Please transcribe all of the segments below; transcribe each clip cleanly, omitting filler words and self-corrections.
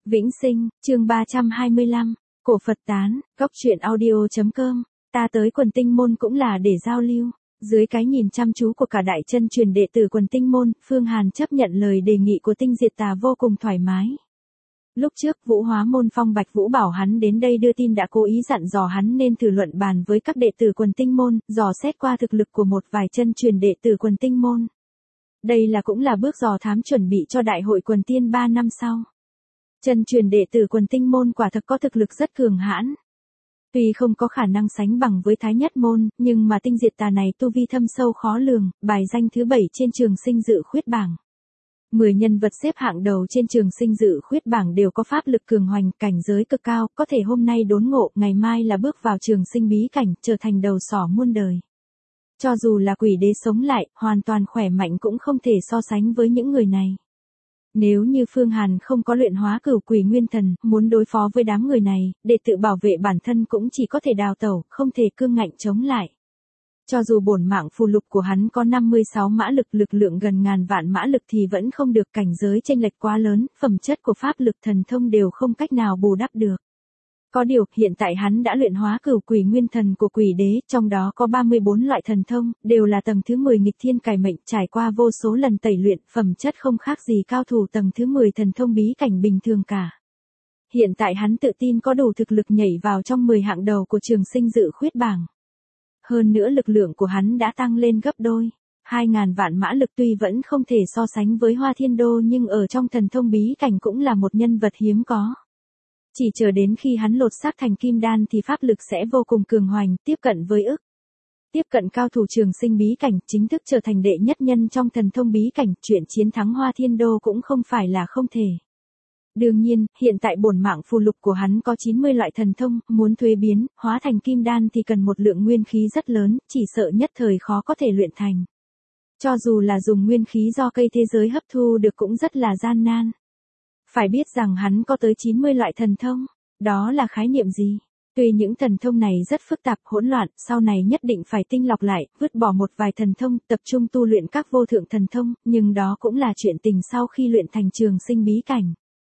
Vĩnh Sinh, chương 325, Cổ Phật tán, Cốc truyện audio.com, ta tới quần tinh môn cũng là để giao lưu. Dưới cái nhìn chăm chú của cả đại chân truyền đệ tử quần tinh môn, Phương Hàn chấp nhận lời đề nghị của Tinh Diệt Tà vô cùng thoải mái. Lúc trước Vũ Hóa môn Phong Bạch Vũ bảo hắn đến đây đưa tin đã cố ý dặn dò hắn nên thử luận bàn với các đệ tử quần tinh môn, dò xét qua thực lực của một vài chân truyền đệ tử quần tinh môn. Đây cũng là bước dò thám chuẩn bị cho đại hội quần tiên 3 năm sau. Chân truyền đệ tử quần tinh môn quả thực có thực lực rất cường hãn. Tuy không có khả năng sánh bằng với Thái Nhất môn, nhưng mà Tinh Diệt Tà này tu vi thâm sâu khó lường, bài danh thứ 7 trên trường sinh dự khuyết bảng. 10 nhân vật xếp hạng đầu trên trường sinh dự khuyết bảng đều có pháp lực cường hoành, cảnh giới cực cao, có thể hôm nay đốn ngộ, ngày mai là bước vào trường sinh bí cảnh, trở thành đầu sỏ muôn đời. Cho dù là quỷ đế sống lại, hoàn toàn khỏe mạnh cũng không thể so sánh với những người này. Nếu như Phương Hàn không có luyện hóa cửu quỷ nguyên thần, muốn đối phó với đám người này, để tự bảo vệ bản thân cũng chỉ có thể đào tẩu, không thể cương ngạnh chống lại. Cho dù bổn mạng phù lục của hắn có 56 mã lực, lực lượng gần ngàn vạn mã lực thì vẫn không được, cảnh giới chênh lệch quá lớn, phẩm chất của pháp lực thần thông đều không cách nào bù đắp được. Có điều, hiện tại hắn đã luyện hóa cửu quỷ nguyên thần của quỷ đế, trong đó có 34 loại thần thông, đều là tầng thứ 10 nghịch thiên cải mệnh, trải qua vô số lần tẩy luyện, phẩm chất không khác gì cao thủ tầng thứ 10 thần thông bí cảnh bình thường cả. Hiện tại hắn tự tin có đủ thực lực nhảy vào trong 10 hạng đầu của trường sinh dự khuyết bảng. Hơn nữa lực lượng của hắn đã tăng lên gấp đôi. 2.000 vạn mã lực tuy vẫn không thể so sánh với Hoa Thiên Đô nhưng ở trong thần thông bí cảnh cũng là một nhân vật hiếm có. Chỉ chờ đến khi hắn lột xác thành kim đan thì pháp lực sẽ vô cùng cường hoành, tiếp cận với tiếp cận cao thủ trường sinh bí cảnh, chính thức trở thành đệ nhất nhân trong thần thông bí cảnh, chuyện chiến thắng Hoa Thiên Đô cũng không phải là không thể. Đương nhiên, hiện tại bổn mạng phù lục của hắn có 90 loại thần thông, muốn thuế biến, hóa thành kim đan thì cần một lượng nguyên khí rất lớn, chỉ sợ nhất thời khó có thể luyện thành. Cho dù là dùng nguyên khí do cây thế giới hấp thu được cũng rất là gian nan. Phải biết rằng hắn có tới 90 loại thần thông, đó là khái niệm gì? Tuy những thần thông này rất phức tạp, hỗn loạn, sau này nhất định phải tinh lọc lại, vứt bỏ một vài thần thông, tập trung tu luyện các vô thượng thần thông, nhưng đó cũng là chuyện tình sau khi luyện thành trường sinh bí cảnh.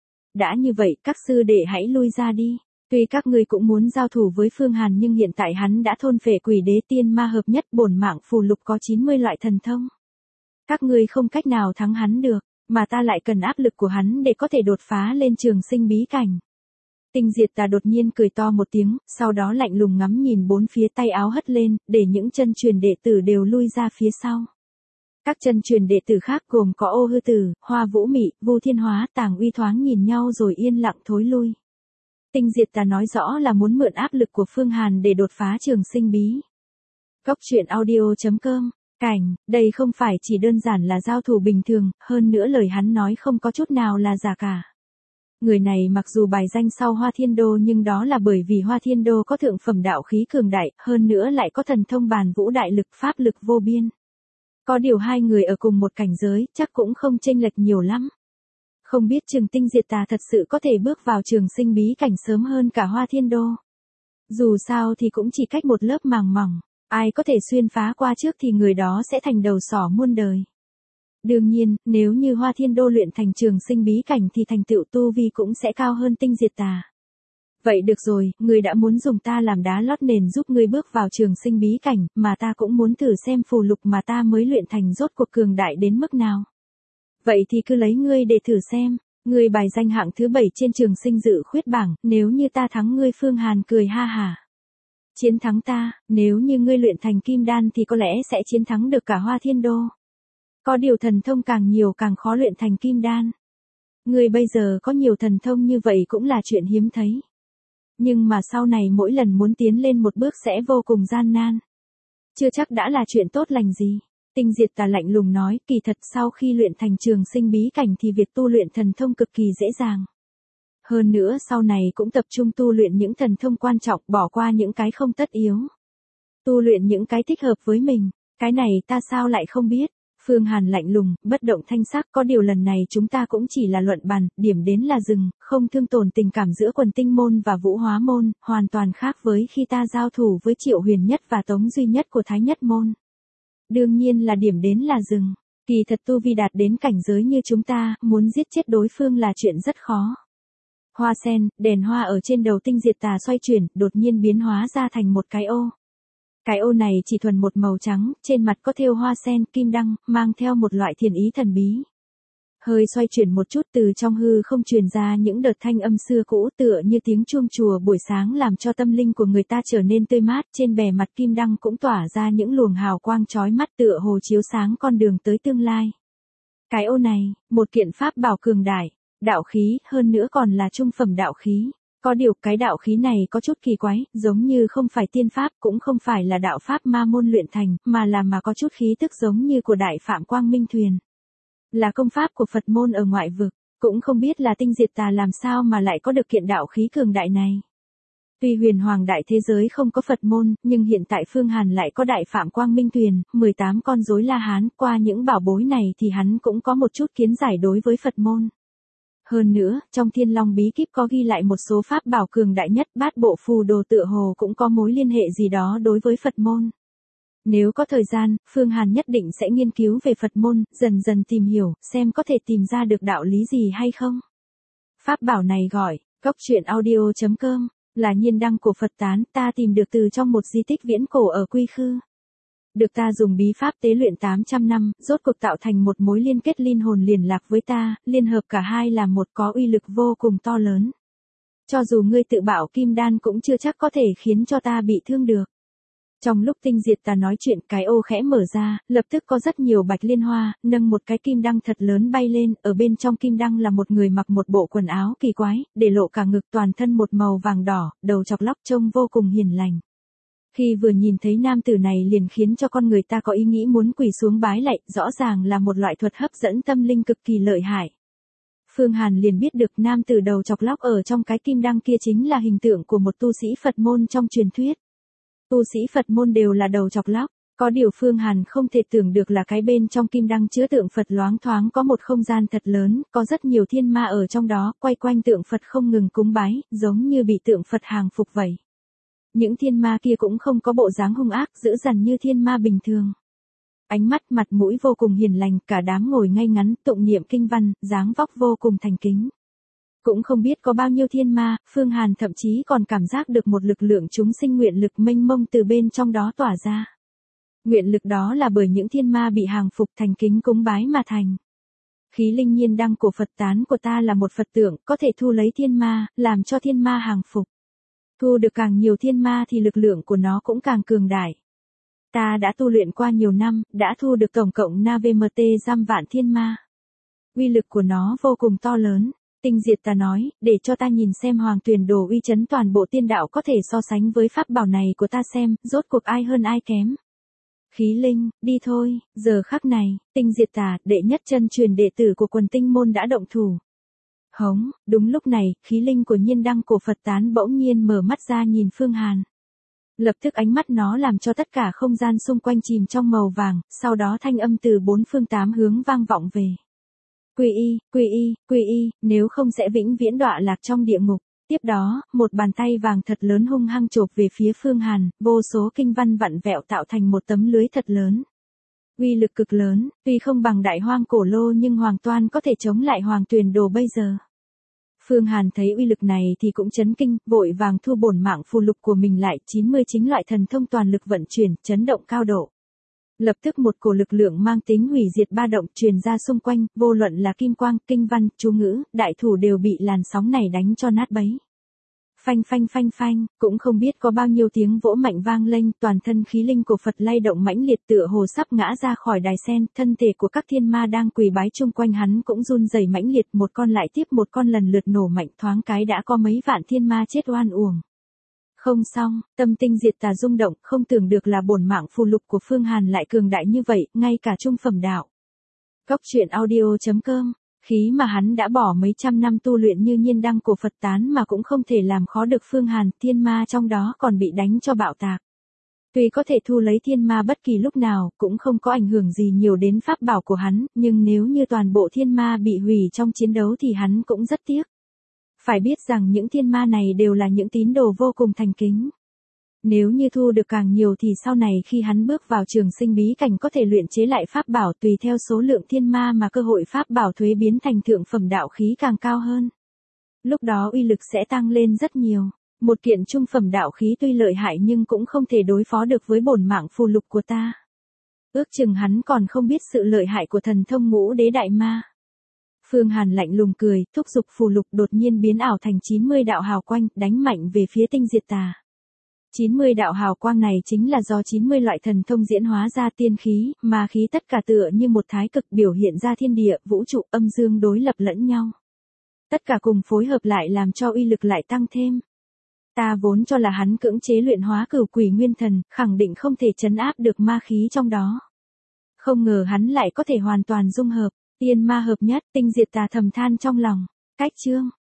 Đã như vậy, các sư đệ hãy lui ra đi. Tuy các ngươi cũng muốn giao thủ với Phương Hàn nhưng hiện tại hắn đã thôn phệ quỷ đế tiên ma hợp nhất, bổn mạng phù lục có 90 loại thần thông. Các ngươi không cách nào thắng hắn được, mà ta lại cần áp lực của hắn để có thể đột phá lên trường sinh bí cảnh. Tinh Diệt Tà đột nhiên cười to một tiếng, sau đó lạnh lùng ngắm nhìn bốn phía, tay áo hất lên, để những chân truyền đệ tử đều lui ra phía sau. Các chân truyền đệ tử khác gồm có Ô Hư Tử, Hoa Vũ Mị, Vu Thiên Hóa, Tàng Uy thoáng nhìn nhau rồi yên lặng thối lui. Tinh Diệt Tà nói rõ là muốn mượn áp lực của Phương Hàn để đột phá trường sinh bí. Cốc truyện audio.com, cảnh, đây không phải chỉ đơn giản là giao thủ bình thường, hơn nữa lời hắn nói không có chút nào là giả cả. Người này mặc dù bài danh sau Hoa Thiên Đô nhưng đó là bởi vì Hoa Thiên Đô có thượng phẩm đạo khí cường đại, hơn nữa lại có thần thông bàn vũ đại lực, pháp lực vô biên. Có điều hai người ở cùng một cảnh giới, chắc cũng không chênh lệch nhiều lắm. Không biết chừng Tinh Diệt Tà thật sự có thể bước vào trường sinh bí cảnh sớm hơn cả Hoa Thiên Đô. Dù sao thì cũng chỉ cách một lớp màng mỏng, ai có thể xuyên phá qua trước thì người đó sẽ thành đầu sỏ muôn đời. Đương nhiên, nếu như Hoa Thiên Đô luyện thành trường sinh bí cảnh thì thành tựu tu vi cũng sẽ cao hơn Tinh Diệt Tà. Vậy được rồi, ngươi đã muốn dùng ta làm đá lót nền giúp ngươi bước vào trường sinh bí cảnh, mà ta cũng muốn thử xem phù lục mà ta mới luyện thành rốt cuộc cường đại đến mức nào. Vậy thì cứ lấy ngươi để thử xem, ngươi bài danh hạng thứ 7 trên trường sinh dự khuyết bảng, nếu như ta thắng ngươi. Phương Hàn cười ha hả. Chiến thắng ta, nếu như ngươi luyện thành kim đan thì có lẽ sẽ chiến thắng được cả Hoa Thiên Đô. Có điều thần thông càng nhiều càng khó luyện thành kim đan. Ngươi bây giờ có nhiều thần thông như vậy cũng là chuyện hiếm thấy. Nhưng mà sau này mỗi lần muốn tiến lên một bước sẽ vô cùng gian nan. Chưa chắc đã là chuyện tốt lành gì. Tinh Diệt Tà lạnh lùng nói, kỳ thật sau khi luyện thành trường sinh bí cảnh thì việc tu luyện thần thông cực kỳ dễ dàng. Hơn nữa sau này cũng tập trung tu luyện những thần thông quan trọng, bỏ qua những cái không tất yếu. Tu luyện những cái thích hợp với mình, cái này ta sao lại không biết. Phương Hàn lạnh lùng, bất động thanh sắc, có điều lần này chúng ta cũng chỉ là luận bàn, điểm đến là dừng, không thương tổn tình cảm giữa quần tinh môn và Vũ Hóa môn, hoàn toàn khác với khi ta giao thủ với Triệu Huyền Nhất và Tống Duy Nhất của Thái Nhất môn. Đương nhiên là điểm đến là dừng, kỳ thật tu vi đạt đến cảnh giới như chúng ta, muốn giết chết đối phương là chuyện rất khó. Hoa sen, đèn hoa ở trên đầu tinh diệt tà xoay chuyển, đột nhiên biến hóa ra thành một cái ô. Cái ô này chỉ thuần một màu trắng, trên mặt có thêu hoa sen, kim đăng, mang theo một loại thiền ý thần bí. Hơi xoay chuyển một chút, từ trong hư không truyền ra những đợt thanh âm xưa cũ, tựa như tiếng chuông chùa buổi sáng, làm cho tâm linh của người ta trở nên tươi mát. Trên bề mặt kim đăng cũng tỏa ra những luồng hào quang chói mắt, tựa hồ chiếu sáng con đường tới tương lai. Cái ô này, một kiện pháp bảo cường đại, đạo khí, hơn nữa còn là trung phẩm đạo khí. Có điều cái đạo khí này có chút kỳ quái, giống như không phải tiên pháp, cũng không phải là đạo pháp ma môn luyện thành, mà có chút khí tức giống như của Đại Phạm Quang Minh Thuyền. Là công pháp của Phật môn ở ngoại vực, cũng không biết là tinh diệt tà làm sao mà lại có được kiện đạo khí cường đại này. Tuy huyền hoàng đại thế giới không có Phật môn, nhưng hiện tại Phương Hàn lại có Đại Phạm Quang Minh Thuyền, 18 con rối La Hán, qua những bảo bối này thì hắn cũng có một chút kiến giải đối với Phật môn. Hơn nữa, trong Thiên Long bí kíp có ghi lại một số pháp bảo cường đại nhất, Bát Bộ Phù Đồ tựa hồ cũng có mối liên hệ gì đó đối với Phật môn. Nếu có thời gian, Phương Hàn nhất định sẽ nghiên cứu về Phật môn, dần dần tìm hiểu, xem có thể tìm ra được đạo lý gì hay không. Pháp bảo này gọi, goctruyện.audio.com, là nhiên đăng của Phật tán, ta tìm được từ trong một di tích viễn cổ ở Quy Khư. Được ta dùng bí pháp tế luyện 800 năm, rốt cuộc tạo thành một mối liên kết linh hồn liên lạc với ta, liên hợp cả hai làm một, có uy lực vô cùng to lớn. Cho dù ngươi tự bảo kim đan cũng chưa chắc có thể khiến cho ta bị thương được. Trong lúc tinh diệt ta nói chuyện, cái ô khẽ mở ra, lập tức có rất nhiều bạch liên hoa, nâng một cái kim đăng thật lớn bay lên, ở bên trong kim đăng là một người mặc một bộ quần áo kỳ quái, để lộ cả ngực, toàn thân một màu vàng đỏ, đầu chọc lóc, trông vô cùng hiền lành. Khi vừa nhìn thấy nam tử này liền khiến cho con người ta có ý nghĩ muốn quỳ xuống bái lạy, rõ ràng là một loại thuật hấp dẫn tâm linh cực kỳ lợi hại. Phương Hàn liền biết được nam tử đầu chọc lóc ở trong cái kim đăng kia chính là hình tượng của một tu sĩ Phật môn trong truyền thuyết. Tu sĩ Phật môn đều là đầu chọc lóc, có điều Phương Hàn không thể tưởng được là cái bên trong kim đăng chứa tượng Phật loáng thoáng có một không gian thật lớn, có rất nhiều thiên ma ở trong đó, quay quanh tượng Phật không ngừng cúng bái, giống như bị tượng Phật hàng phục vậy. Những thiên ma kia cũng không có bộ dáng hung ác, dữ dằn như thiên ma bình thường. Ánh mắt mặt mũi vô cùng hiền lành, cả đám ngồi ngay ngắn, tụng niệm kinh văn, dáng vóc vô cùng thành kính. Cũng không biết có bao nhiêu thiên ma, Phương Hàn thậm chí còn cảm giác được một lực lượng chúng sinh nguyện lực mênh mông từ bên trong đó tỏa ra. Nguyện lực đó là bởi những thiên ma bị hàng phục thành kính cúng bái mà thành. Khí linh nhiên đăng của Phật tán của ta là một Phật tượng, có thể thu lấy thiên ma, làm cho thiên ma hàng phục. Thu được càng nhiều thiên ma thì lực lượng của nó cũng càng cường đại. Ta đã tu luyện qua nhiều năm, đã thu được tổng cộng NVMT giam vạn thiên ma. Uy lực của nó vô cùng to lớn. Tinh diệt ta nói, để cho ta nhìn xem Hoàng Tuyền Đồ uy chấn toàn bộ tiên đạo có thể so sánh với pháp bảo này của ta xem, rốt cuộc ai hơn ai kém. Khí linh, đi thôi, giờ khắc này, tinh diệt tà, đệ nhất chân truyền đệ tử của quần tinh môn đã động thủ. Hống, đúng lúc này, khí linh của nhiên đăng của Phật tán bỗng nhiên mở mắt ra nhìn Phương Hàn. Lập tức ánh mắt nó làm cho tất cả không gian xung quanh chìm trong màu vàng, sau đó thanh âm từ bốn phương tám hướng vang vọng về. Quy y, quy y, quy y, nếu không sẽ vĩnh viễn đọa lạc trong địa ngục. Tiếp đó, một bàn tay vàng thật lớn hung hăng chộp về phía Phương Hàn, vô số kinh văn vặn vẹo tạo thành một tấm lưới thật lớn. Uy lực cực lớn, tuy không bằng Đại Hoang Cổ Lô nhưng hoàn toàn có thể chống lại Hoàng Tuyền Đồ bây giờ. Phương Hàn thấy uy lực này thì cũng chấn kinh, vội vàng thu bổn mạng phù lục của mình lại, 99 loại thần thông toàn lực vận chuyển, chấn động cao độ. Lập tức một cổ lực lượng mang tính hủy diệt ba động truyền ra xung quanh, vô luận là kim quang, kinh văn, chú ngữ, đại thủ đều bị làn sóng này đánh cho nát bấy. Phanh phanh phanh phanh, cũng không biết có bao nhiêu tiếng vỗ mạnh vang lên, toàn thân khí linh của Phật lay động mãnh liệt tựa hồ sắp ngã ra khỏi đài sen, thân thể của các thiên ma đang quỳ bái chung quanh hắn cũng run rẩy mãnh liệt, một con lại tiếp một con lần lượt nổ mạnh, thoáng cái đã có mấy vạn thiên ma chết oan uổng. Không xong, tâm tinh diệt tà rung động, không tưởng được là bổn mạng phù lục của Phương Hàn lại cường đại như vậy, ngay cả trung phẩm đạo. Goctruyện.audio.com, khí mà hắn đã bỏ mấy trăm năm tu luyện như nhiên đăng của Phật tán mà cũng không thể làm khó được Phương Hàn, thiên ma trong đó còn bị đánh cho bạo tạc. Tuy có thể thu lấy thiên ma bất kỳ lúc nào, cũng không có ảnh hưởng gì nhiều đến pháp bảo của hắn, nhưng nếu như toàn bộ thiên ma bị hủy trong chiến đấu thì hắn cũng rất tiếc. Phải biết rằng những thiên ma này đều là những tín đồ vô cùng thành kính. Nếu như thu được càng nhiều thì sau này khi hắn bước vào trường sinh bí cảnh có thể luyện chế lại pháp bảo tùy theo số lượng thiên ma mà cơ hội pháp bảo thuế biến thành thượng phẩm đạo khí càng cao hơn. Lúc đó uy lực sẽ tăng lên rất nhiều. Một kiện trung phẩm đạo khí tuy lợi hại nhưng cũng không thể đối phó được với bổn mạng phù lục của ta. Ước chừng hắn còn không biết sự lợi hại của thần thông Ngũ Đế Đại Ma. Phương Hàn lạnh lùng cười, thúc giục phù lục đột nhiên biến ảo thành 90 đạo hào quang, đánh mạnh về phía Tinh Diệt Tà. 90 đạo hào quang này chính là do 90 loại thần thông diễn hóa ra tiên khí, ma khí tất cả tựa như một thái cực biểu hiện ra thiên địa, vũ trụ âm dương đối lập lẫn nhau. Tất cả cùng phối hợp lại làm cho uy lực lại tăng thêm. Ta vốn cho là hắn cưỡng chế luyện hóa Cửu Quỷ Nguyên Thần, khẳng định không thể trấn áp được ma khí trong đó. Không ngờ hắn lại có thể hoàn toàn dung hợp, tiên ma hợp nhất, Tinh Diệt Tà thầm than trong lòng. Cách chương